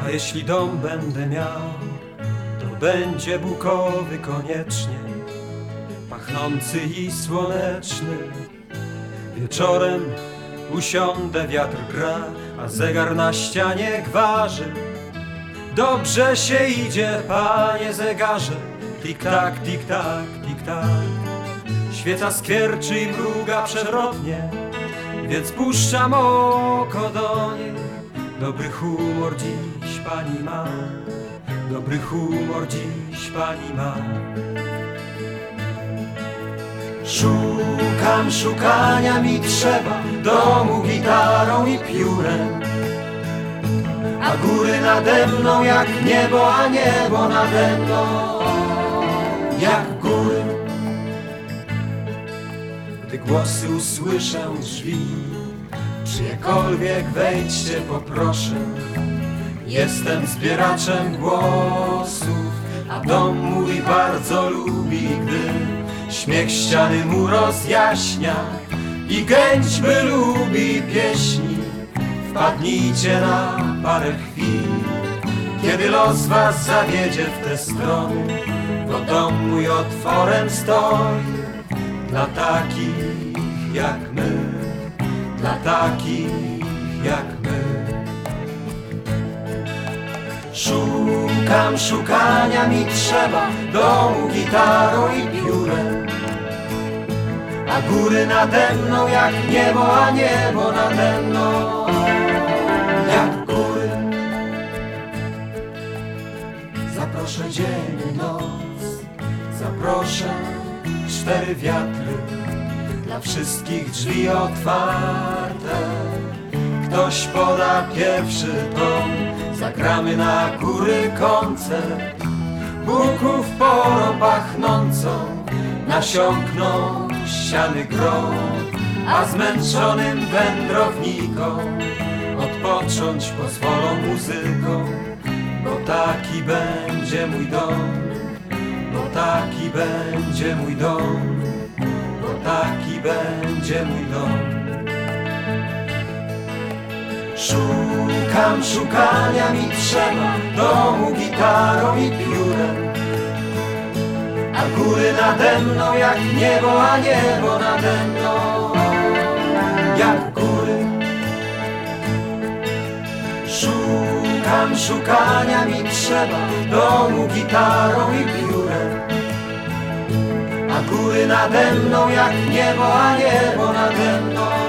A jeśli dom będę miał, to będzie bukowy koniecznie, pachnący i słoneczny. Wieczorem usiądę, wiatr gra, a zegar na ścianie gwarzy. Dobrze się idzie, panie zegarze, tik-tak, tik-tak, tik-tak. Świeca skwierczy i mruga przewrotnie, więc puszczam oko do niej. Dobry humor dziś pani ma, dobry humor dziś pani ma. Szukam, szukania mi trzeba, domu gitarą i piórem, a góry nade mną jak niebo, a niebo nade mną jak góry. Gdy głosy usłyszę drzwi, czyjekolwiek wejdźcie poproszę. Jestem zbieraczem głosów, a dom mój bardzo lubi, gdy śmiech ściany mu rozjaśnia i gęćby lubi pieśni. Wpadnijcie na parę chwil, kiedy los was zawiedzie w te strony, bo dom mój otworem stoi dla takich jak my, dla takich jak my. Szukam, szukania mi trzeba, domu gitarą i piórem, a góry nade mną jak niebo, a niebo nade mną jak góry. Zaproszę dzień i noc, zaproszę 4 wiatry, dla wszystkich drzwi otwarte. Ktoś poda pierwszy ton, zagramy na góry koncert. Buków porą pachnącą nasiąkną ściany grom, a zmęczonym wędrownikom odpocząć pozwolą muzyką. Bo taki będzie mój dom, bo taki będzie mój dom, bo taki będzie mój dom. Szukam, szukania mi trzeba, domu gitarą i piórem, a góry nade mną jak niebo, a niebo nade mną jak góry. Szukam, szukania mi trzeba, domu gitarą i piórem, a góry nade mną jak niebo, a niebo nade mną